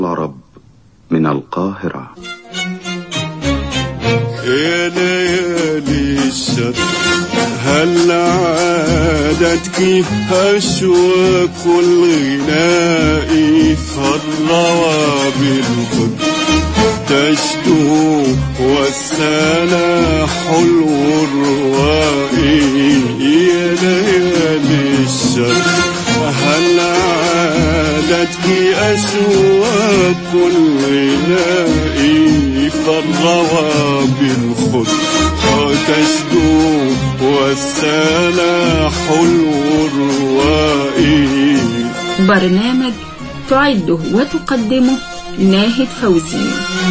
العرب من القاهرة. يا ليالي الشر هل عادتك أشواق الغناء فالروى بالخد تشدو والسنا حلو الروائي. يا ليالي الشر هل عادتك أشواق الغناء فالروى بالخد تشدو والسنا حلو الروائي. برنامج تعده وتقدمه ناهد فوزي.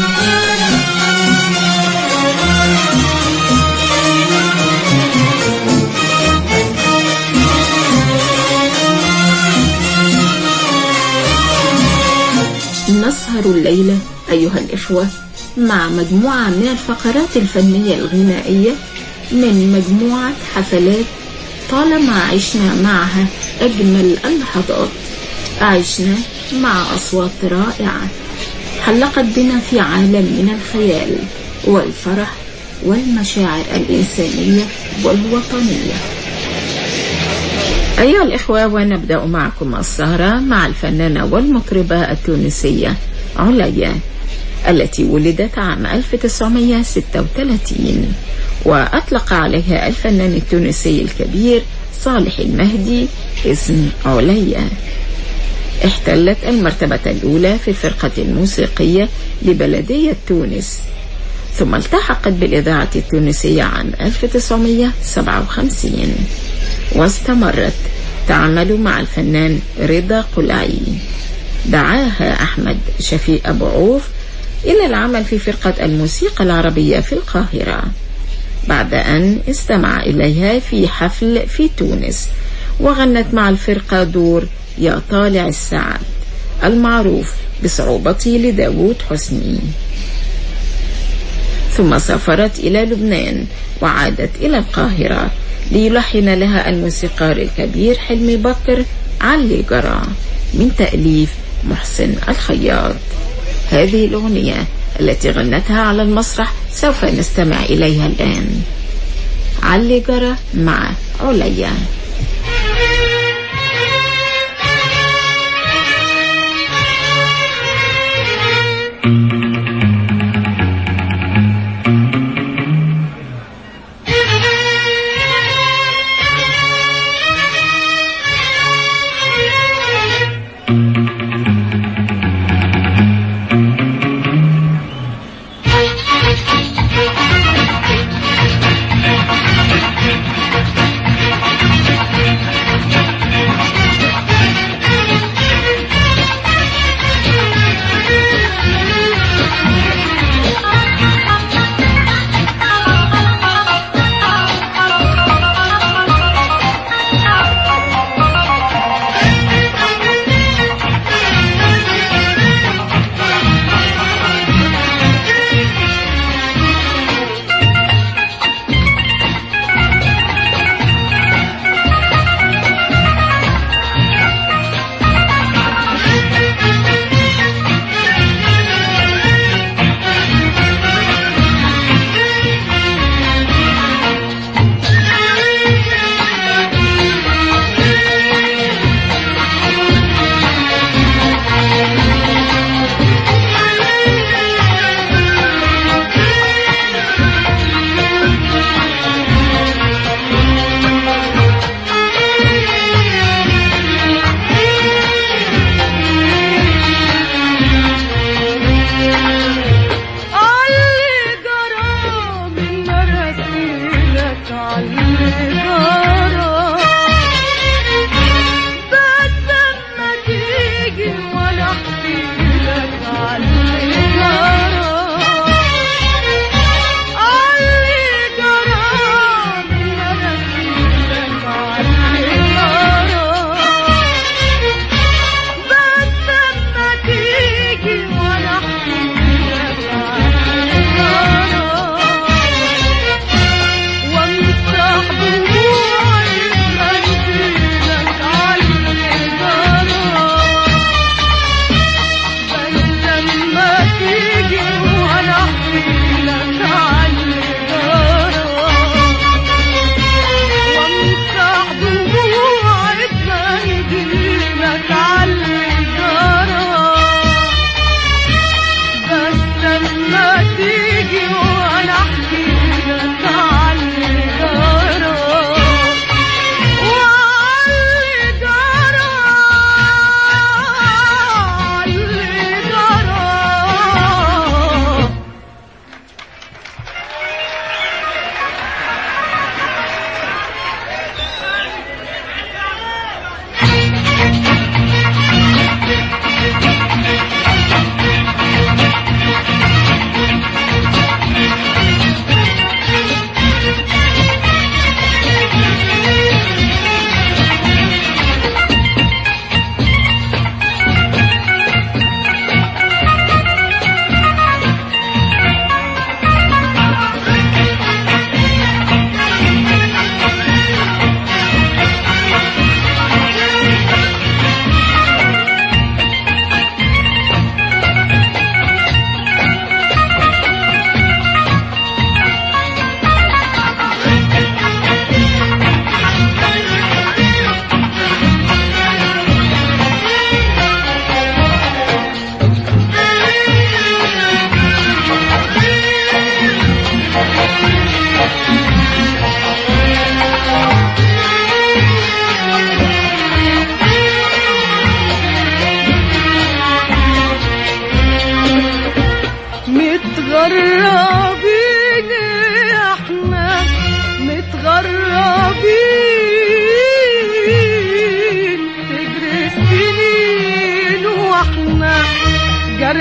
نسهر الليلة أيها الإخوة مع مجموعة من الفقرات الفنية الغنائية من مجموعة حفلات طالما عشنا معها أجمل اللحظات. عشنا مع أصوات رائعة حلقت بنا في عالم من الخيال والفرح والمشاعر الإنسانية والوطنية. أيها الإخوة، ونبدأ معكم السهرة مع الفنانة والمطربة التونسية عليا التي ولدت عام 1936 وأطلق عليها الفنان التونسي الكبير صالح المهدي اسم عليا. احتلت المرتبة الأولى في الفرقة الموسيقية لبلدية تونس، ثم التحقت بالإذاعة التونسية عام 1957 واستمرت تعمل مع الفنان رضا قلعي. دعاها أحمد شفيق أبو عوف إلى العمل في فرقة الموسيقى العربية في القاهرة بعد أن استمع إليها في حفل في تونس، وغنت مع الفرقة دور يا طالع السعد المعروف بصعوبته لداود حسني. ثم سافرت إلى لبنان وعادت إلى القاهرة ليلحن لها الموسيقار الكبير حلمي بكر علي جرى من تأليف محسن الخياط. هذه الأغنية التي غنتها على المسرح سوف نستمع إليها الآن. علي جرى مع عليا.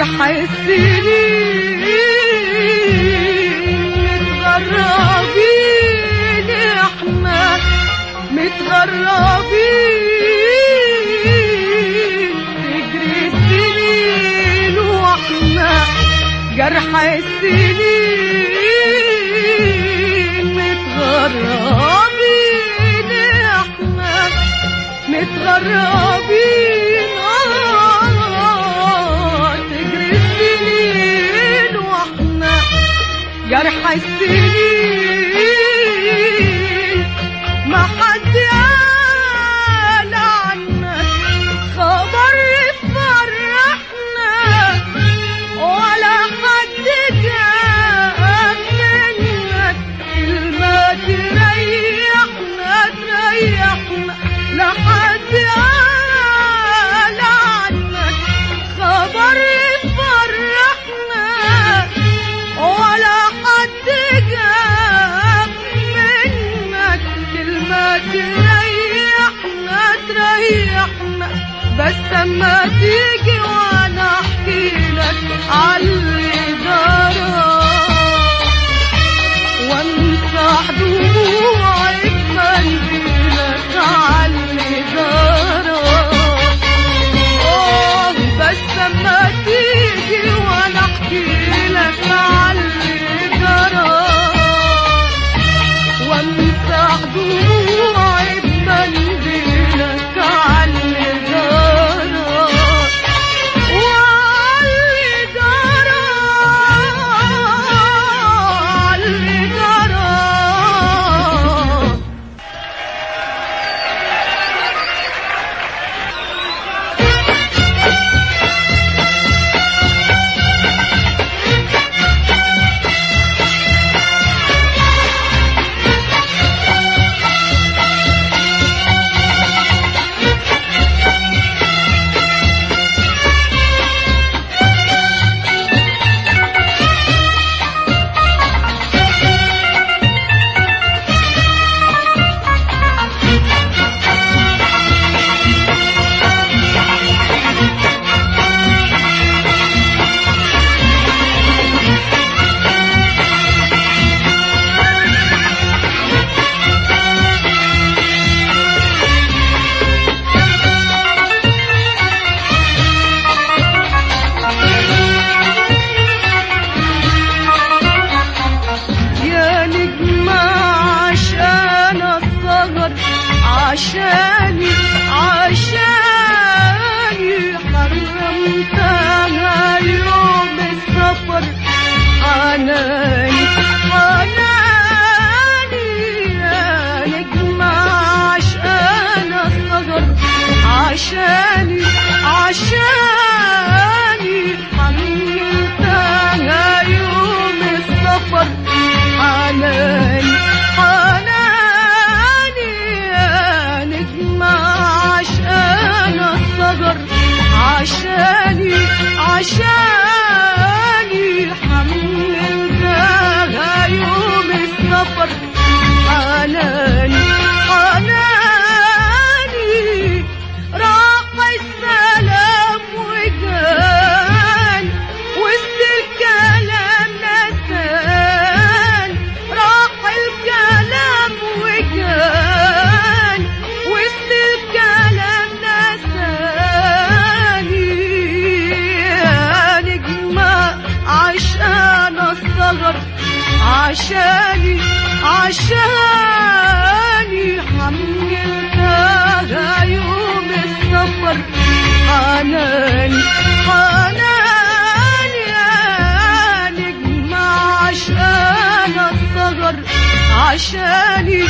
جرح السنين متغربين احنا متغربين تجري السنين واحنا جرح السنين متغربين احنا متغربين تجري السنين واحنا جرح السنين ما حد قال عنك خبر يفرحنا ولا حد جاء منك كلمة تريحنا لا حد قال عنك خبر يفرحنا ولا حد جاء منك كلمة تريحنا بس اما تيجي وانا احكي لك عاللي جرى وامسح دموعي بمنديلك عاللي جرى بس اما تيجي وانا احكي لك عاللي جرى وامسح دموعي بمنديلك عاللي جرى وعاللي جرى عاللي جرى. عشاني حرمتها يوم السفر حناني يا نجم عشان الصغر عشاني حرمتها يوم السفر حناني عشاني حملتها يوم السفر حناني راح السلام وجان وسط الكلام نسان راح الكلام وجان وسط الكلام عشان الصغر عشاني حملتها يوم السفر حناني يا نجم عشان الصغر عشاني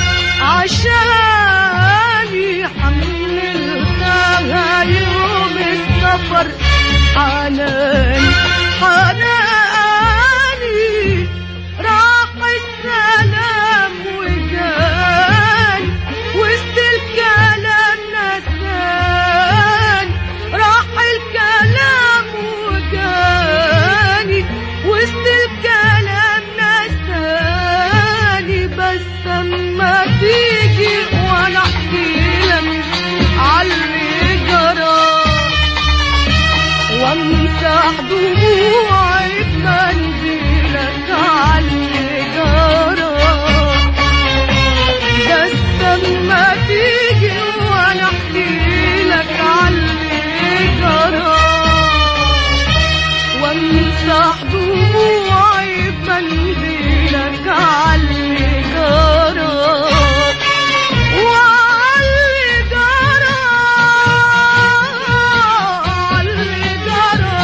حملتها يوم السفر حناني راح السلام وجان وسط الكلام نسان راح الكلام وجاني وسط الكلام نساني بس اما تيجي وانا احكي لك عاللي جرى وامسح امسح دموعي بمنديلك عاللي جرى وعاللي جرى عاللي جرى.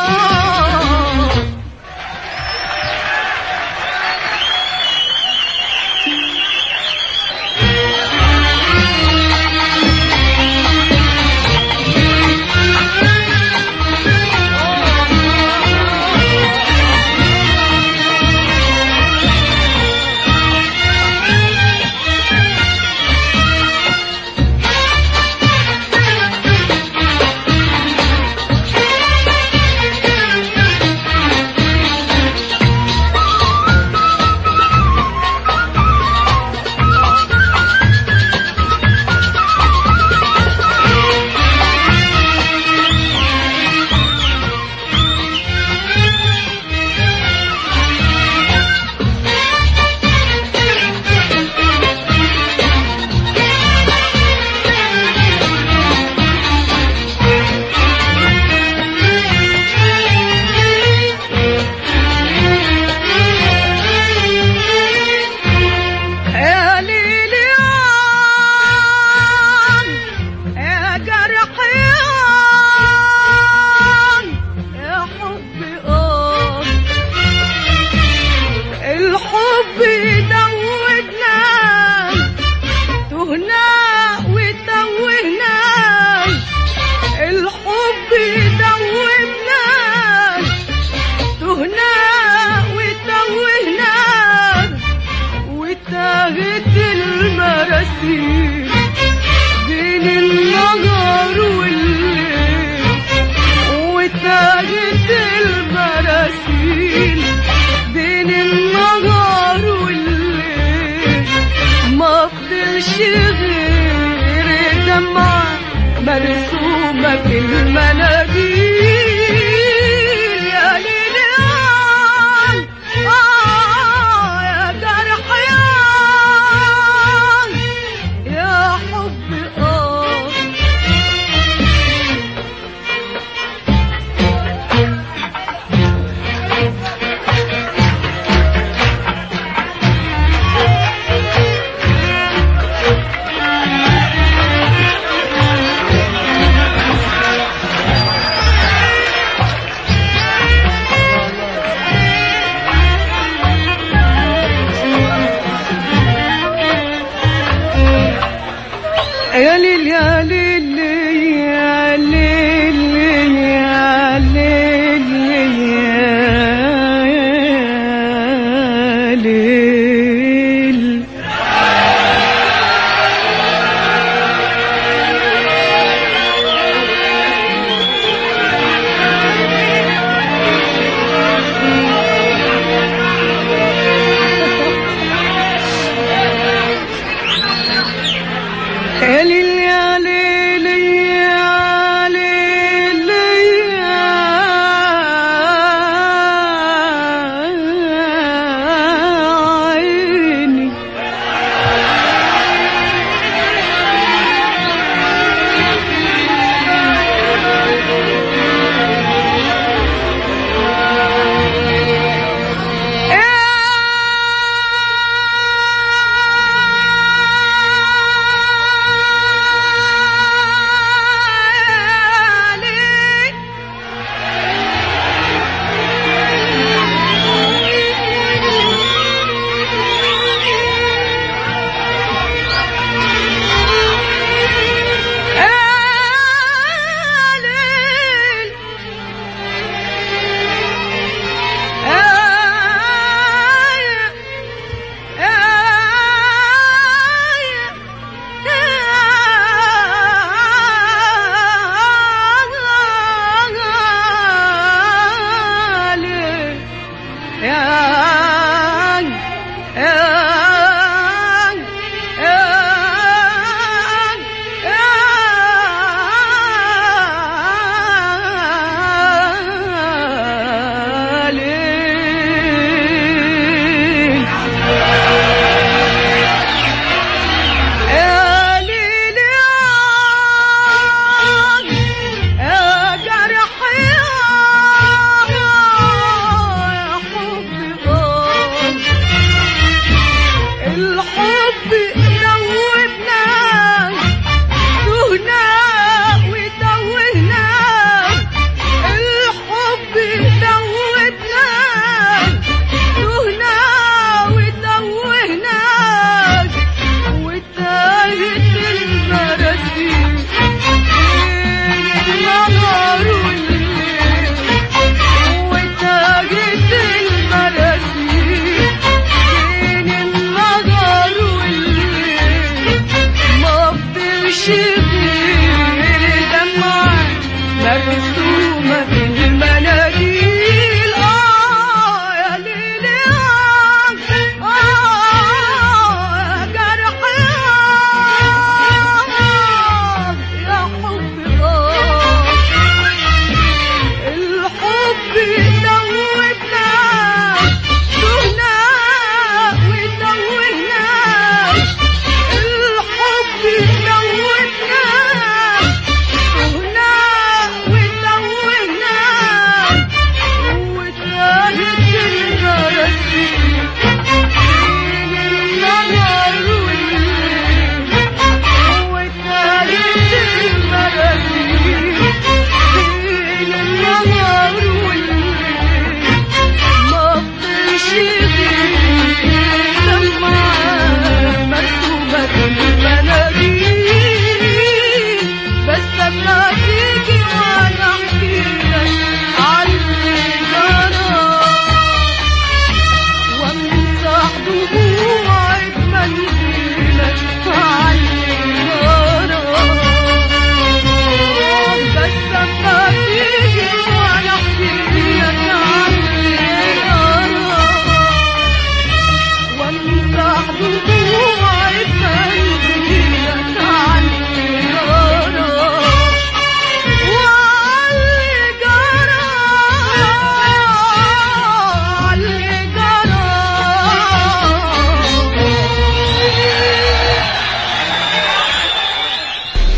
بين النهار والليل وتاهت المراسيل بين النهار والليل ما فضلش غير دمعة مرسومة في المناديل. يا ليلي يا جرح يا حب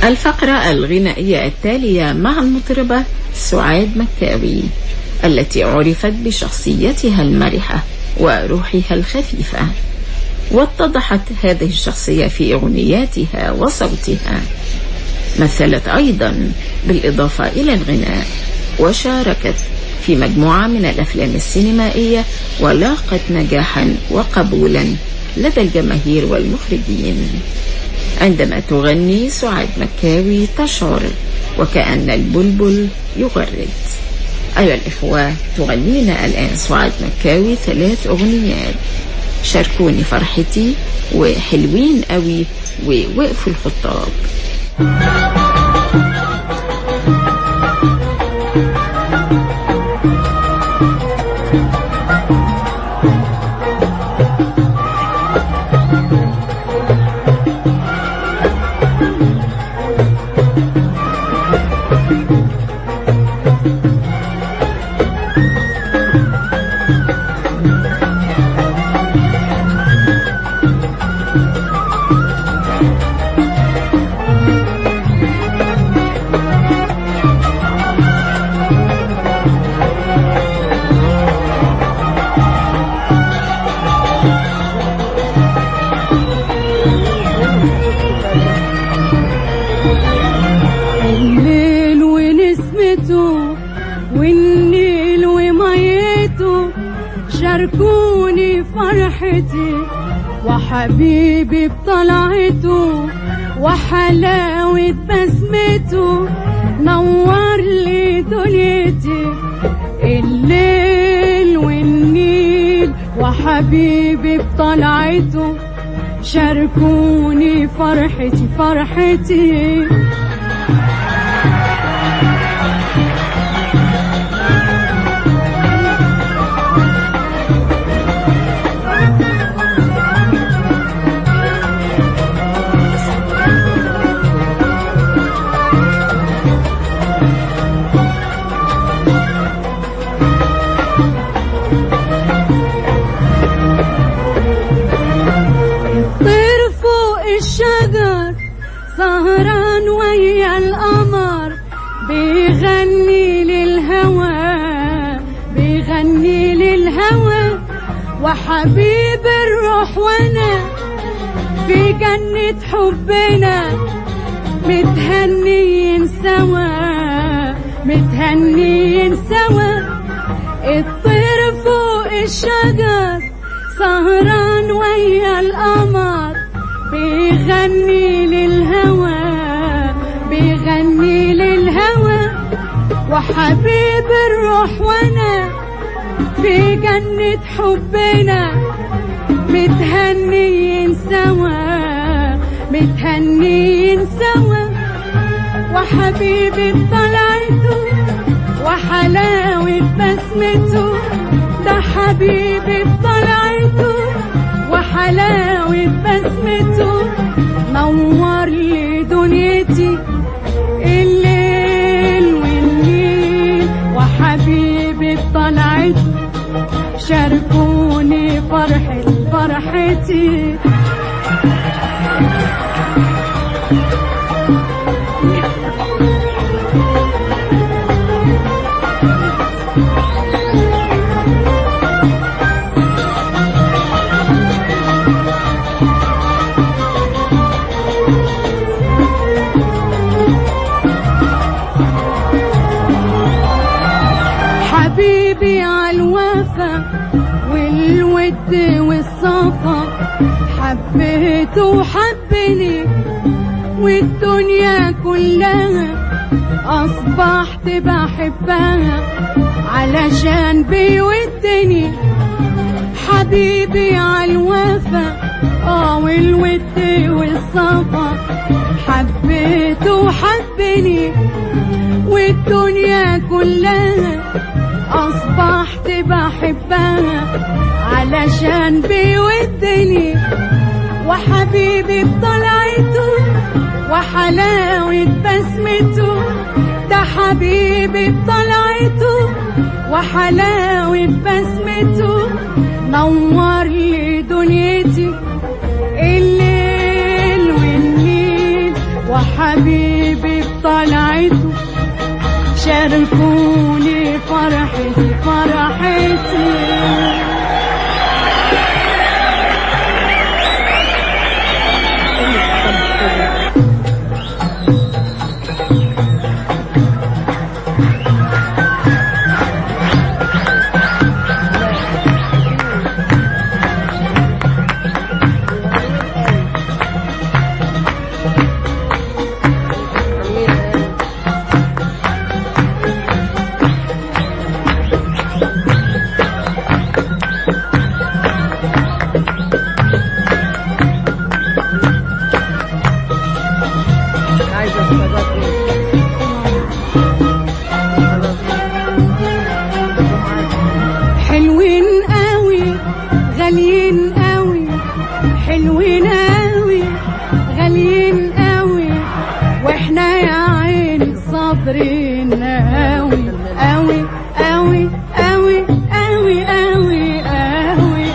الفقرة الغنائية التالية مع المطربة سعاد مكاوي التي عرفت بشخصيتها المرحة وروحها الخفيفة، واتضحت هذه الشخصية في أغنياتها وصوتها. مثلت أيضا بالإضافة إلى الغناء، وشاركت في مجموعة من الأفلام السينمائية ولاقت نجاحا وقبولا لدى الجماهير والمخرجين. عندما تغني سعاد مكاوي تشعر وكأن البلبل يغرد. أيها الإخوة، تغنينا الآن سعاد مكاوي 3 أغنيات: شاركوني فرحتي، وحلوين قوي، ووقفوا الخطاب. والنيل وميته شاركوني فرحتي، وحبيبي بطلعته وحلاوة بسمته نور لي دنيتي. الليل والنيل وحبيبي بطلعته شاركوني فرحتي فرحتي. سهران ويا القمر بيغني للهوى بيغني للهوى، وحبيب الروح وانا في جنة حبنا متهنيين سوا متهنيين سوا. الطير فوق الشجر سهران ويا القمر بيغني للهوى بيغني للهوى، وحبيب الروح وانا في جنة حبنا متهنيين سوا متهنيين سوا. وحبيبي بطلعته وحلاوة بسمته، ده حبيبي بطلعته وحلاوة بسمته نور لي دنيتي. الليل والنيل وحبيبي بطلعته شاركوني فرحتي. حبيبي عالوفا والود والصفا حبيته وحبني، والدنيا كلها أصبحت بحبها علشان بيودني. حبيبي عالوفا والود والصفا حبيته وحبني، والدنيا كلها أصبحت بحبها علشان بيودني. وحبيبي بطلعته وحلاوة بسمته، ده حبيبي بطلعته وحلاوة بسمته نور لي دنيتي. الليل والنيل وحبيبي طلعته شاركوني فرحتي فرحتي. حلوين قوي غاليين قوي، حلوين قوي غاليين قوي، واحنا يا عيني صابرين قوي قوي قوي قوي قوي قوي قوي.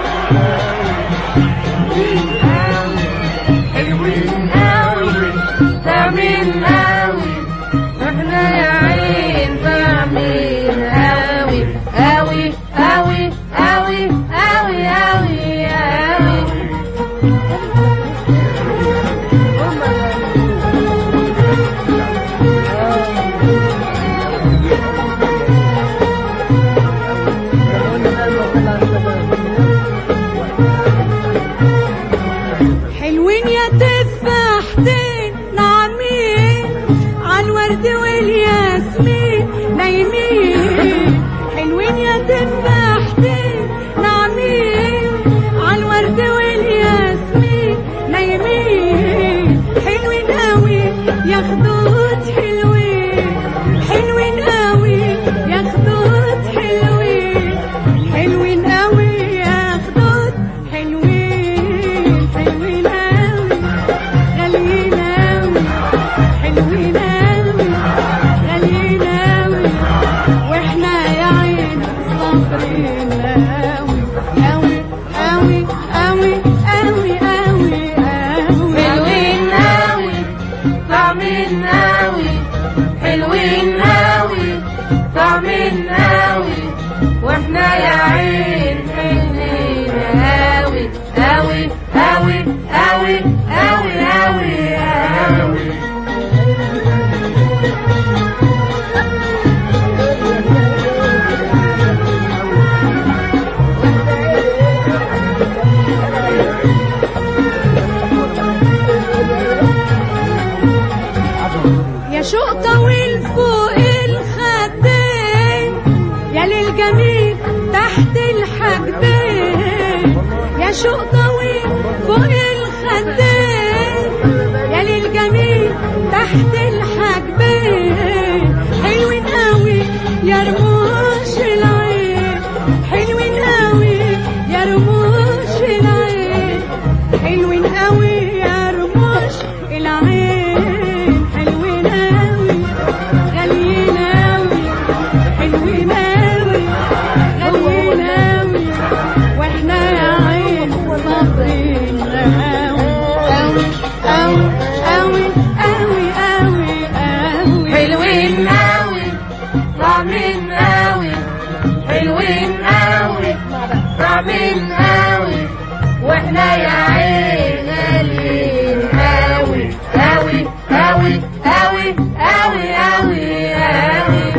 حلوين قوي صابرين قوي، واحنا يا عين صابرين قوي قوي قوي قوي قوي قوي قوي. حلوين يا تفاحتين ناعمين عالورد والياسمين نايمين، حلوين يا تفاحتين ناعمين عالورد والياسمين نايمين، حلوين قوي يا خدود حلوين، حلوين قوي يا خدود حلوين، حلوين قوي يا خدود حلوين، حلوين قوي غاليين قوي، حلوين قوي غاليين قوي، واحنا يا عين صابرين قوي قوي قوي قوي قوي قوي قوي. حلوين قوي طعمين قوي، حلوين قوي طعمين قوي، واحنا يا عين حلوين قوي قوي قوي قوي قوي قوي قوي. يا شوق طويل فوق الخدين، يا للجميل تحت الحاجبين، يا شوق طويل فوق الخدين، يا للجميل تحت الحاجبين، حلوين قوي يا رموش العين، حلوين قوي يا رموش العين، حلوين قوي يا رموش العين، حلوين قوي غاليين قوي، حلوين قوي غاليين قوي، واحنا يا عين صابرين قوي قوي قوي قوي قوي قوي. حلوين قوي طعمين قوي، حلوين قوي طعمين قوي، واحنا يا عين غاليين قوي قوي قوي قوي قوي قوي قوي.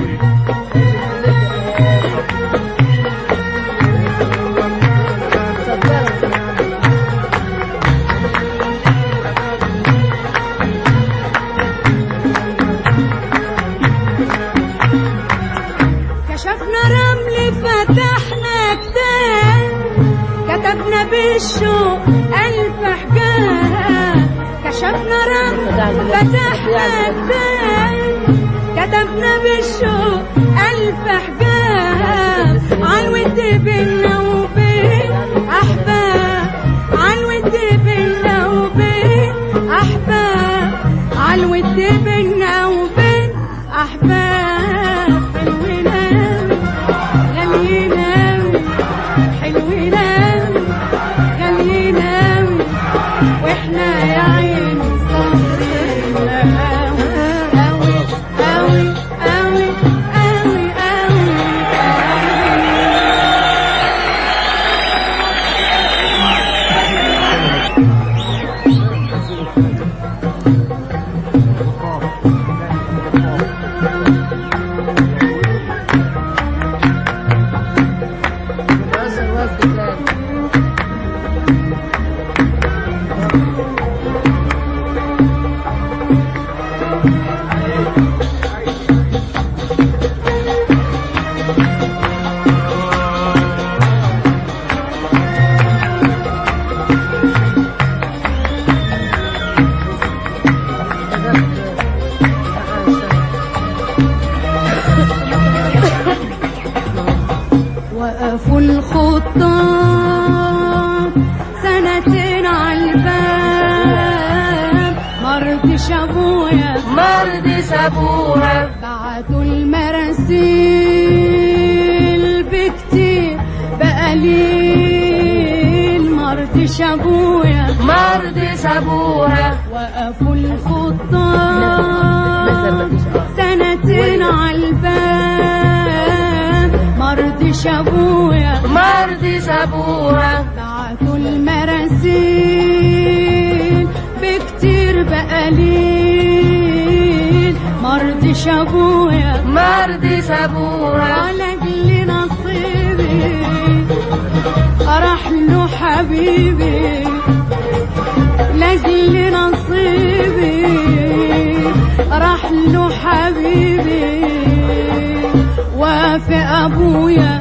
كشفنا رمل فتحنا كتاب، كتبنا بالشوق ألف حكاية، كشفنا رمل فتحنا كتاب، كتبنا بالشوق ألف حكاية، عالود بينا وبين أحباب، عالود بينا وبين أحباب، عالود بينا وبين أحباب، حلوين قوي غاليين قوي، حلوين قوي غاليين قوي، واحنا يا عين صابرين قوي وقفوا الخطاب سنتين عالباب، مرضيش ابويا مرضيش ابوها، بعتوا المراسيل بكتير بقليل، مرضيش ابويا مرضيش ابوها، وقفوا الخطاب سنتين عالباب، مرضيش ابويا مرضيش ابوها، بعتوا المراسيل بكتير بقليل، مرضيش ابويا مرضيش ابوها، على اجل نصيبي راح له حبيبي، لاجل نصيبي راح له حبيبي، وافق ابويا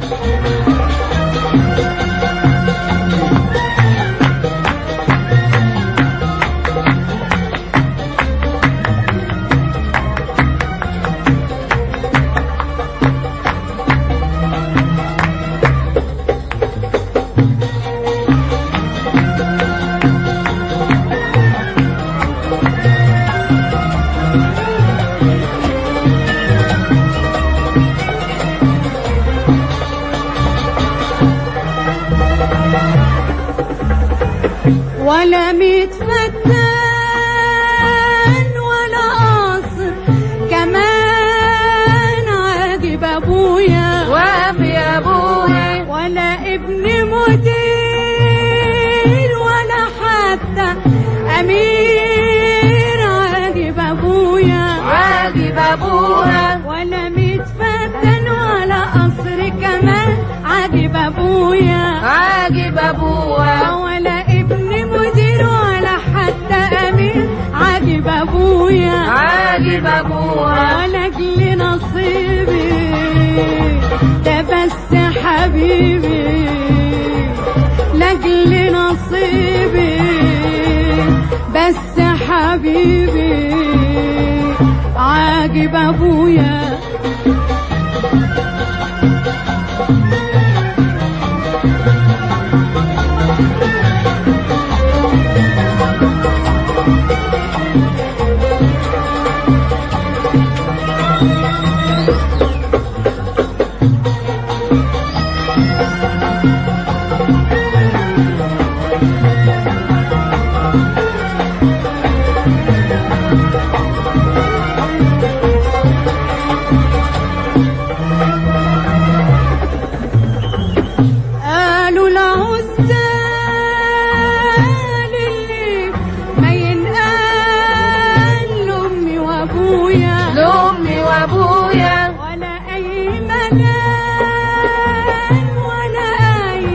ولا متفتن ولا قاصر كمان عاجب ابويا، وافي ابوها، ولا ابن مدير ولا حتى امير عاجب ابويا، عاجب ابوها، ولا متفتن ولا قصر كمان عاجب ابويا، عاجب ابوها، ولا ابن مدير ولا حتى امير عاجب ابويا، عاجب ابوها، ولا اجل نصيبي ده بس حبيبي، لاجل نصيبي بس حبيبي عاجب ابويا. قالوا العزال اللي ما ينقال لأمي وأبويا، لامي وابويا، ولا أي مكان ولا أي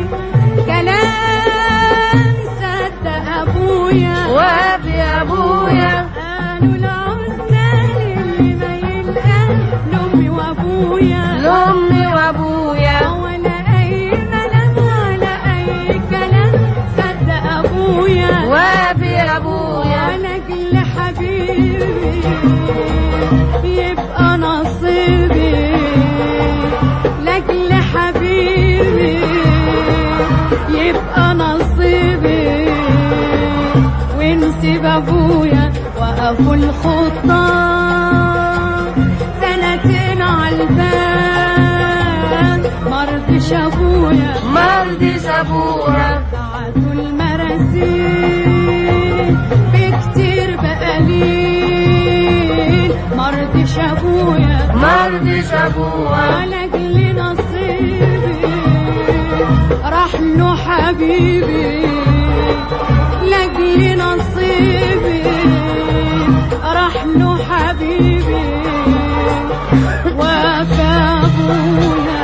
كلام صدق أبويا، وافي ابويا، قالوا العزال اللي ما ينقال لأمي وأبويا، لامي وابويا، ولا أي ملام ولا أي كلام صدق أبويا، وافي ابويا، ولا أجل حبيبي يبقى نصيبي، لاجل حبيبي يبقى نصيبي، ونسيب أبويا وقفوا الخطاب سنتين عالباب، مرضيش أبويا مرضيش ابوها، بعتوا المراسيل بكتير بقليل، مرضيش ابويا مرضيش ابوها، ولا اجل نصيبي راح له حبيبي، لاجل نصيبي راح له حبيبي، وافى ابويا.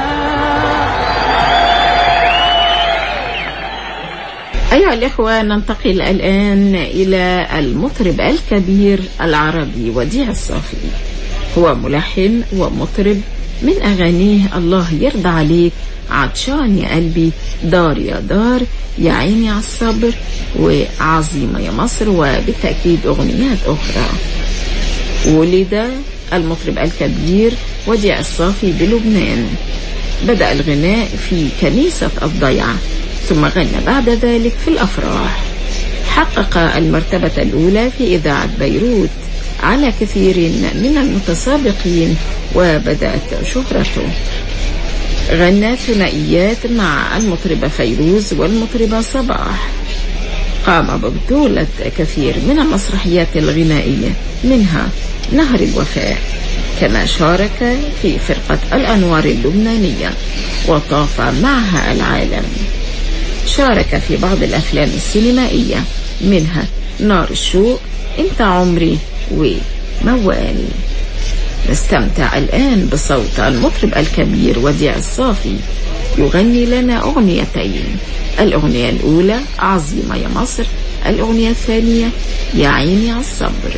أيها الإخوة، ننتقل الآن إلى المطرب الكبير العربي وديع الصافي. هو ملحن ومطرب، من أغانيه الله يرضى عليك، عطشان يا قلبي، دار يا دار، يا عيني على الصبر، وعظيمة يا مصر، وبالتأكيد أغنيات أخرى. ولد المطرب الكبير وديع الصافي بلبنان، بدأ الغناء في كنيسة الضيعة، ثم غنى بعد ذلك في الأفراح. حقق المرتبة الأولى في إذاعة بيروت على كثير من المتسابقين وبدأت شهرته. غنى ثنائيات مع المطربة فيروز والمطربة صباح. قام ببطولة كثير من المسرحيات الغنائية منها نهر الوفاء، كما شارك في فرقة الأنوار اللبنانية وطاف معها العالم. شارك في بعض الأفلام السينمائية منها نار الشوق، انت عمري، وموال. نستمتع الآن بصوت المطرب الكبير وديع الصافي يغني لنا أغنيتين. الأغنية الأولى عظيمة يا مصر، الأغنية الثانية يا عيني على الصبر.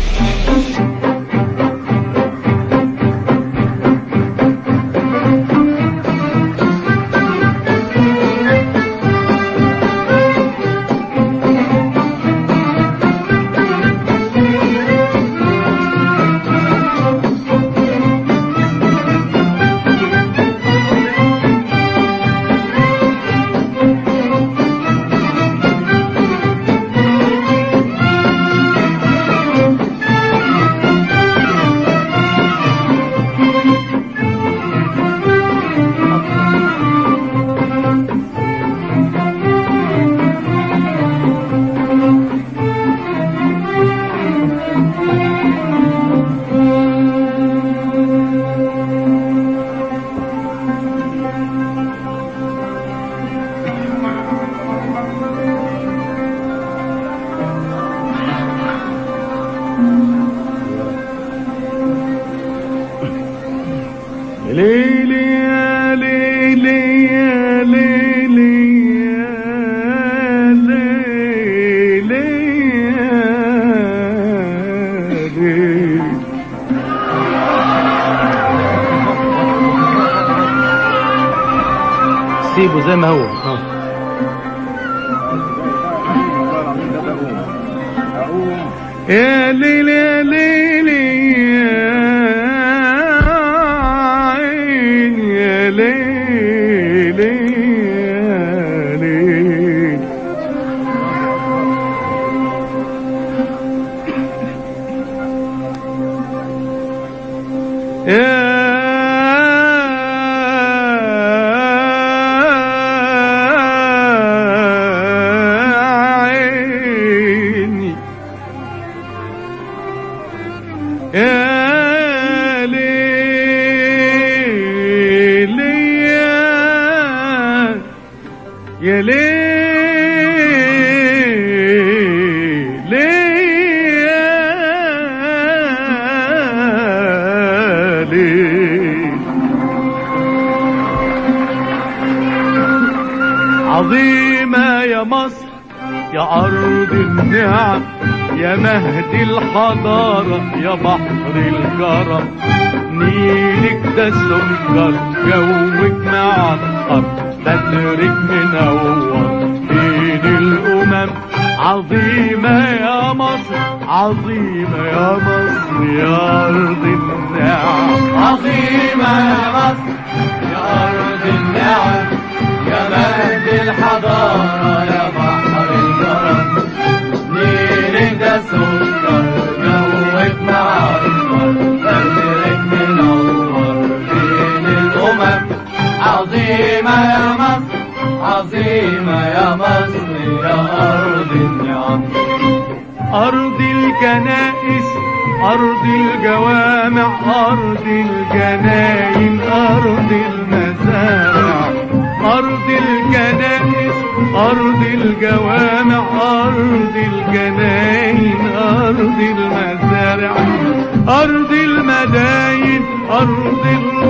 سيبه زي ما هو. يا ليل يا ليل يا عين يا ليل يا ليل. عظيمة يا مصر يا أرض النعم، يا مهد الحضارة، يا بحر الكرم. نيلك ده سكر، جوك معطر، بدرك منور بين الأمم. عظيمة يا مصر، عظيمة يا مصر يا أرض النعم. عظيمة يا مصر يا أرض النعم، يا مهد الحضارة، يا بحر الكرم. نيلك ده سكر، جوك معطر، بدرك منور بين الأمم. عظيمة يا مصر، عظيمة يا مصر يا أرض النعم. أرض الكنائس، أرض الجوامع، أرض الجناين، أرض المزارع. أرض الكنائس، أرض الجوامع، أرض الجناين، أرض المزارع. أرض المداين، أرض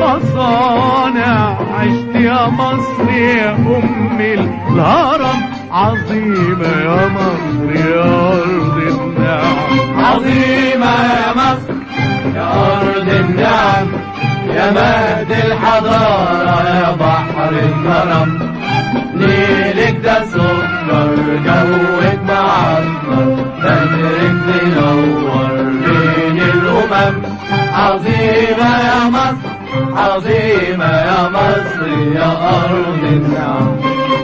المصانع. عشت يا مصر يا أم الهرم. عظيمة يا مصر يا أرض النعم. عظيمة يا مصر يا أرض النعم، يا مهد الحضارة، يا بحر الكرم. نيلك ده سكر، جوك معطر، بدرك منور بين الأمم. عظيمة يا مصر، عظيمة يا مصر يا أرض النعم.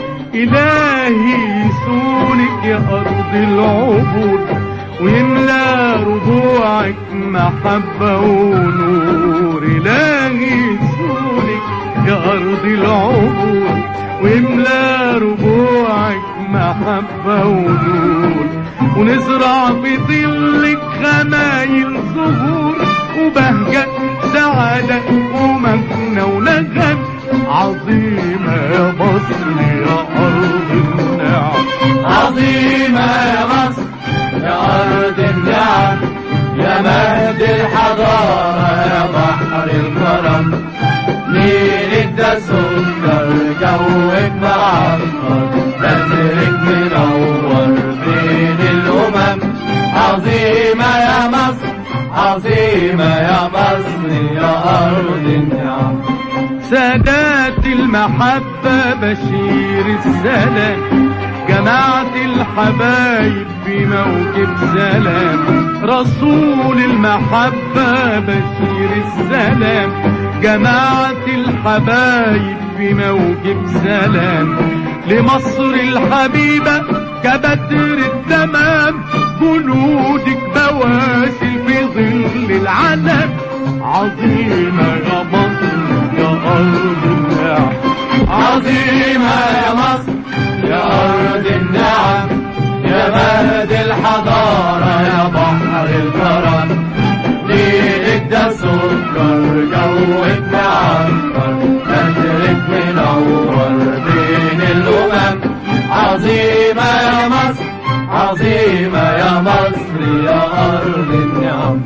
إلهي يسونك يا أرض العبور ويملى ربوعك محبة ونور. إلهي يسونك يا أرض العبور ويملى ربوعك محبة ونور. ونزرع في ظلك خمايل زهور وبهجة سعادة ومجنى ونغم. عظيمة يا مصر يا أرض النعم. عظيمة يا مصر يا أرض النعم، يا مهد الحضارة يا بحر الكرم. نيلك ده سكر جوك معطر، بدرك منور بين الأمم. عظيمة يا مصر عظيمة يا مصر يا أرض النعم. سادات المحبة بشير السلام، جماعة الحبايب في موكب سلام. رسول المحبة بشير السلام، جماعة الحبايب في موكب سلام. لمصر الحبيبة كبدر التمام، جنودك بواسل في ظل العلم. عظيمة يا مصر يا أرض النعم. عظيمة يا مصر يا أرض النعم، يا مهد الحضارة يا بحر الكرم. نيلك ده سكر جوك معطر، بدرك منور بين الأمم. عظيمة يا مصر عظيمة يا مصر يا أرض النعم.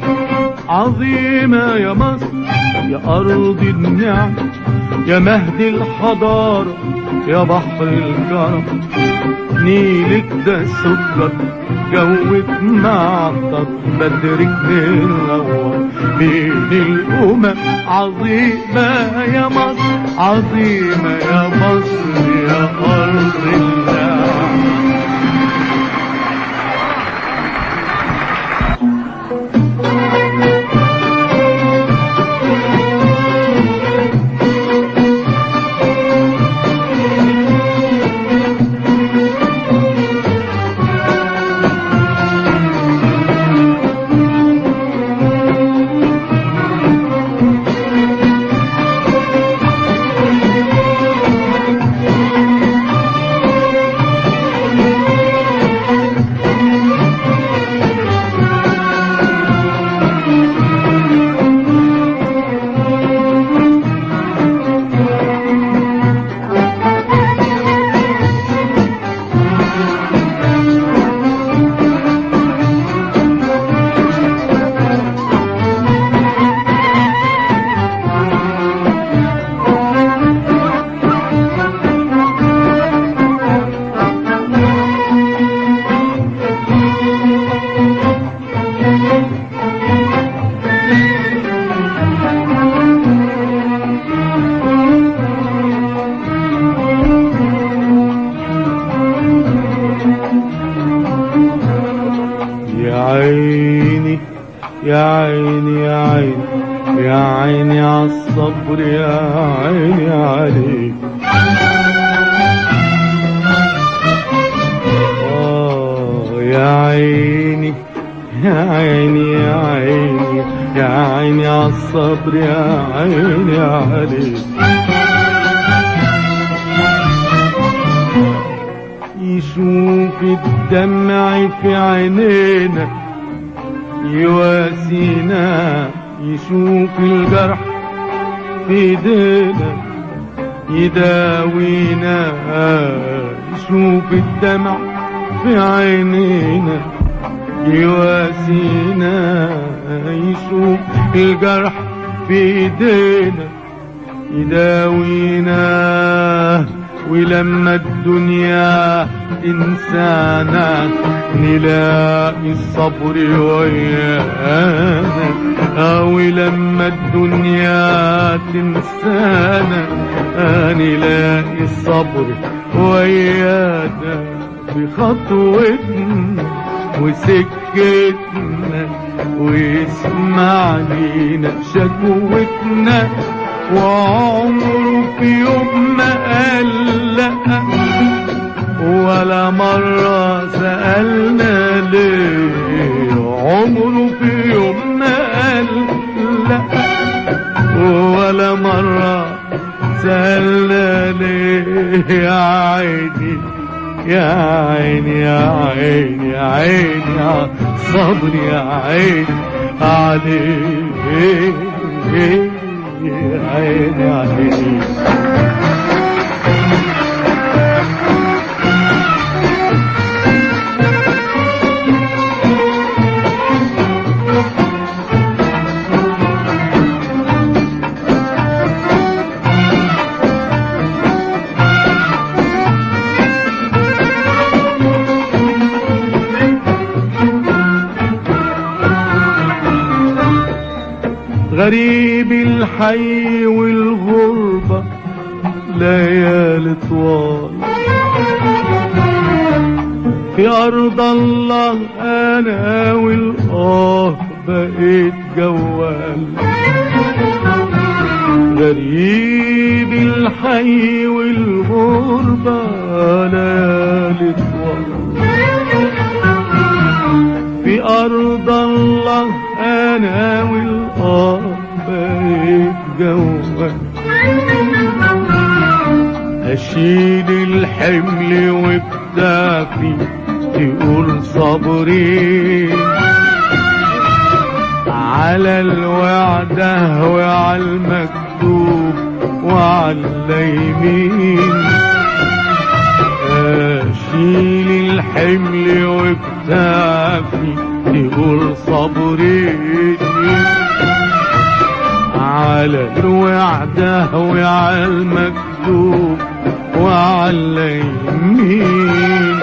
عظيمة يا مصر يا أرض النعم، يا مهد الحضارة يا بحر الكرم. نيلك ده سكر جوك معطر، بدرك منور بين الأمم. عظيمة يا مصر عظيمة يا مصر يا أرض النعم. يا عيني يا عيني يا عيني عالصبر، يا عيني عليك. يا عيني يا عيني يا عيني يا عيني عالصبر، يا عيني عليك. يشوف الدمع في عينينا يواسينا، يشوف الجرح في ايدينا يداوينا. يشوف الدمع في عينينا يواسينا، يشوف الجرح في ايدينا يداوينا. ولما الدنيا تنسانا نلاقي الصبر ويانا. ولما الدنيا تنسانا نلاقي الصبر ويانا. بخطوتنا وسكتنا ويسمع لينا شكوتنا وعمره في يوم ما قال لأ، ولا مرة سألنا ليه. عمره في يوم ما قال لأ، ولا مرة سألنا ليه. يا عيني يا عيني يا عيني يا عيني يا صبر، يا عيني عليك، يا عيني عليك. غريب الحي والغربة ليالي طوال، في أرض الله أنا والآه بقيت جوال. غريب الحي والغربة ليالي طوال، في أرض الله أنا والآه بقيت جوال. أشيل الحمل وبكتافي تقول صبري، على الوعده وعلى المكتوب وعلى اليمين. أشيل الحمل وبكتافي تقول صبري، على الوعده وعلى المكتوب وعلى اليمين.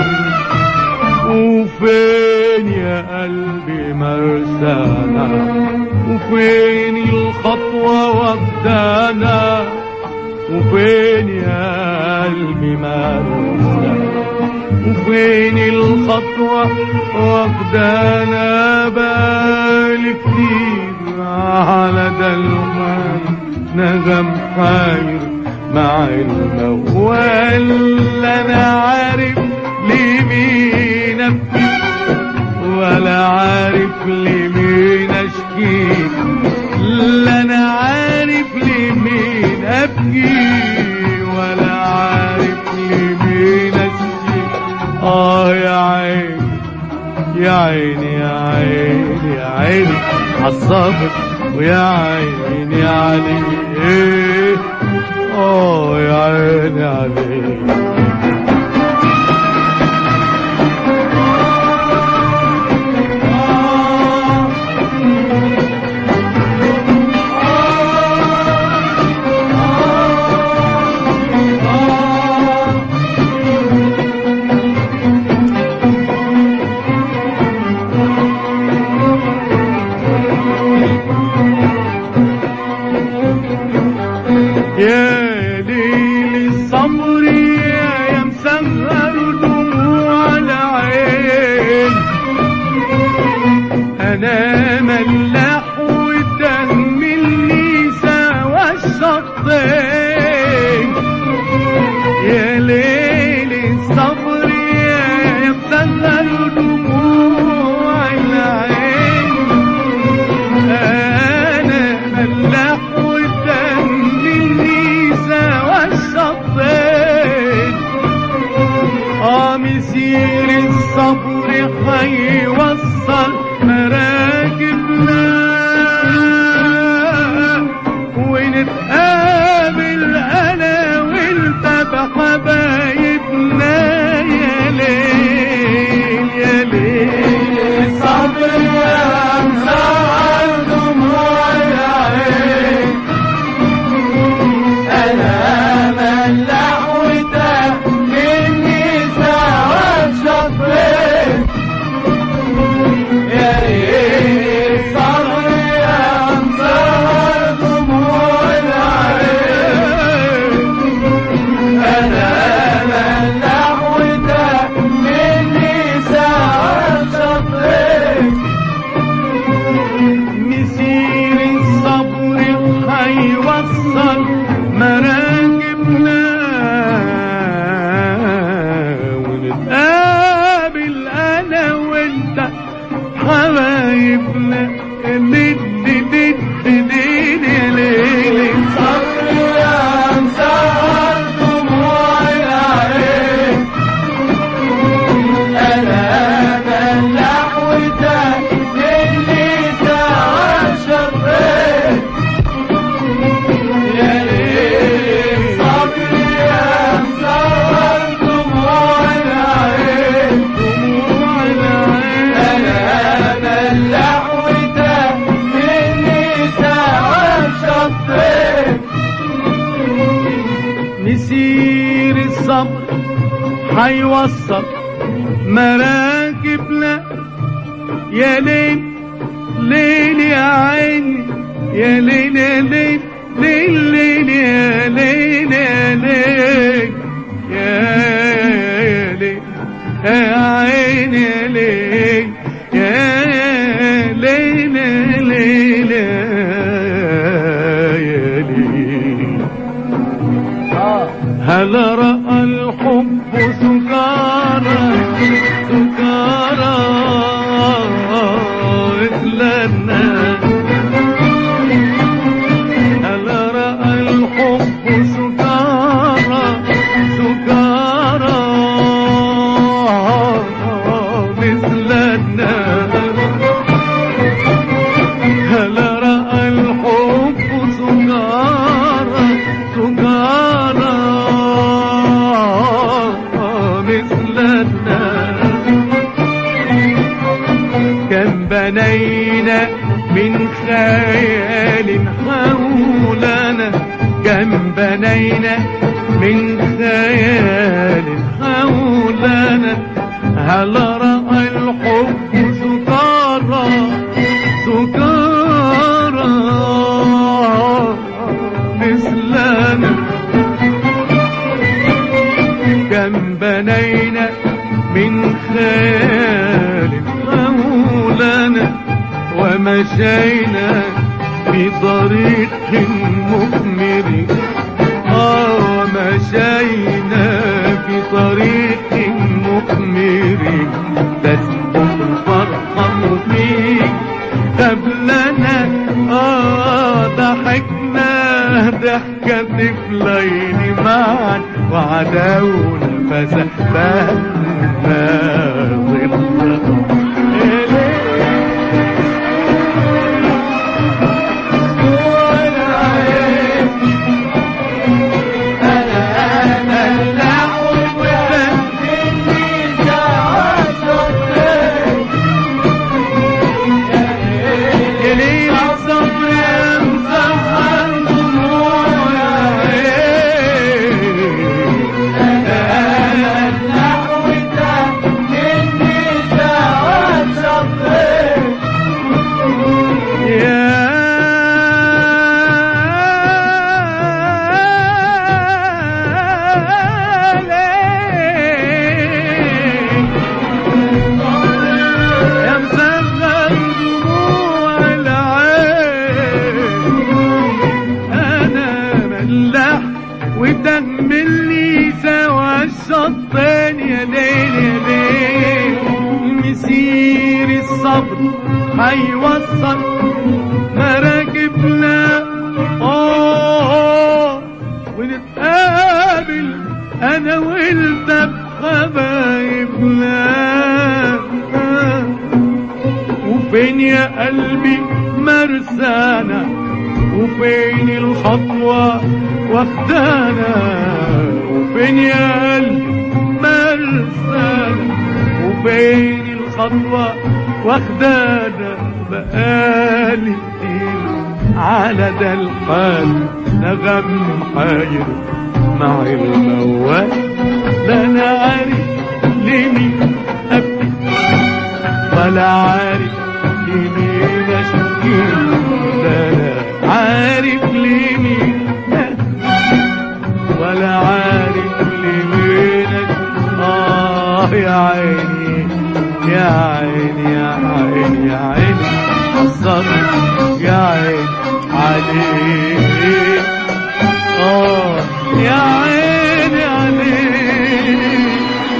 وفين يا قلبي مرسانا، وفين الخطوة واخدانا، وفين يا قلبي مرسانا، وفين الخطوة واخدانا. بالي كتير على دلوان نغم حاير مع الموال. انا عارف لمين ابكي ولا عارف لمين اشكي، لا انا عارف لمين ابكي ولا عارف لمين اشكي. يا عيني يا عيني يا عيني يا عيني عالصبر، ويا عيني عليك، يا عيني عليك. يا ليل الصبر يا مسهر دموع العين، انا ملاح وتهملني سوا الشطين. يا ليل الصبر يا مسهر دموع العين، انا ملاح مسير الصبر هيوصل مراكبنا، ونتقابل انا وانت بحبايبنا. يا ليل يا ليل الصبر يا مسهر دموع العين، انا ملاح وتهملني سوا الشطين. يا الصبر هيوصل مراكبنا. يا ليل ليل يا عيني يا ليل يا ليل ليل ليل يا ليل يا ليل يا ليل يا عيني يا ليل يا ليل ليل يا ليل. هل رأى الحب سكارى سكارى مثلنا؟ هل رأى الحب سكارى سكارى مثلنا؟ هل رأى الحب سكارى سكارى مثلنا؟ كم بنينا من خيال حولنا، كم بنينا من خيال حولنا. هل رأى الحب سكارى سكارى مثلنا؟ كم بنينا من خيال حولنا ومشينا في طريق مثمر. ومشينا في طريق مثمر تسبق الفرحة فيه قبلنا. ضحكنا ضحكة طفلين معا وعدونا فسبقنا ظلنا. وتهملني سوا الشطين. يا ليل يا ليل مسير الصبر هيوصل مراكبنا. ونتقابل انا وانت بحبايبنا. وفين يا قلبي مرسانا وفين الخطوة واخدانا؟ وفين يا قلبي مرسانا وفين الخطوة واخدانا؟ بقالي كتير على ده الحال نغم حاير مع الموال. لا انا عارف لمين ابكي ولا عارف لمين اشكي. لا انا عارف لمين ولا عارف لمين. يا عيني يا عيني يا عيني يا عيني الصبر يا عيني عليك. يا عيني عليك.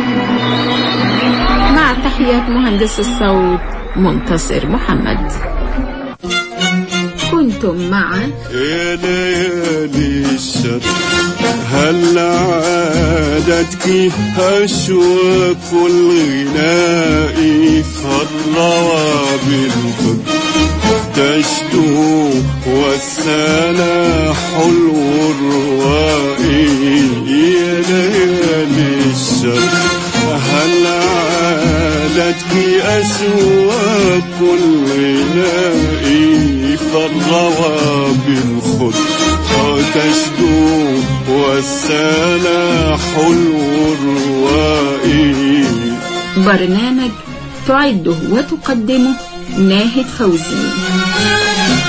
مع تحيات مهندس الصوت منتصر محمد. كنتم مع يا ليالي الشر هل عادتك أشواق الغناء فالروى بالفضل تشدو والسنا حلو الروائي. يا ليالي الشر هل عادتك أشواق الغناء فالروى بالخد تشدو والسنا حلو الروائي. برنامج تعده وتقدمه ناهد فوزي.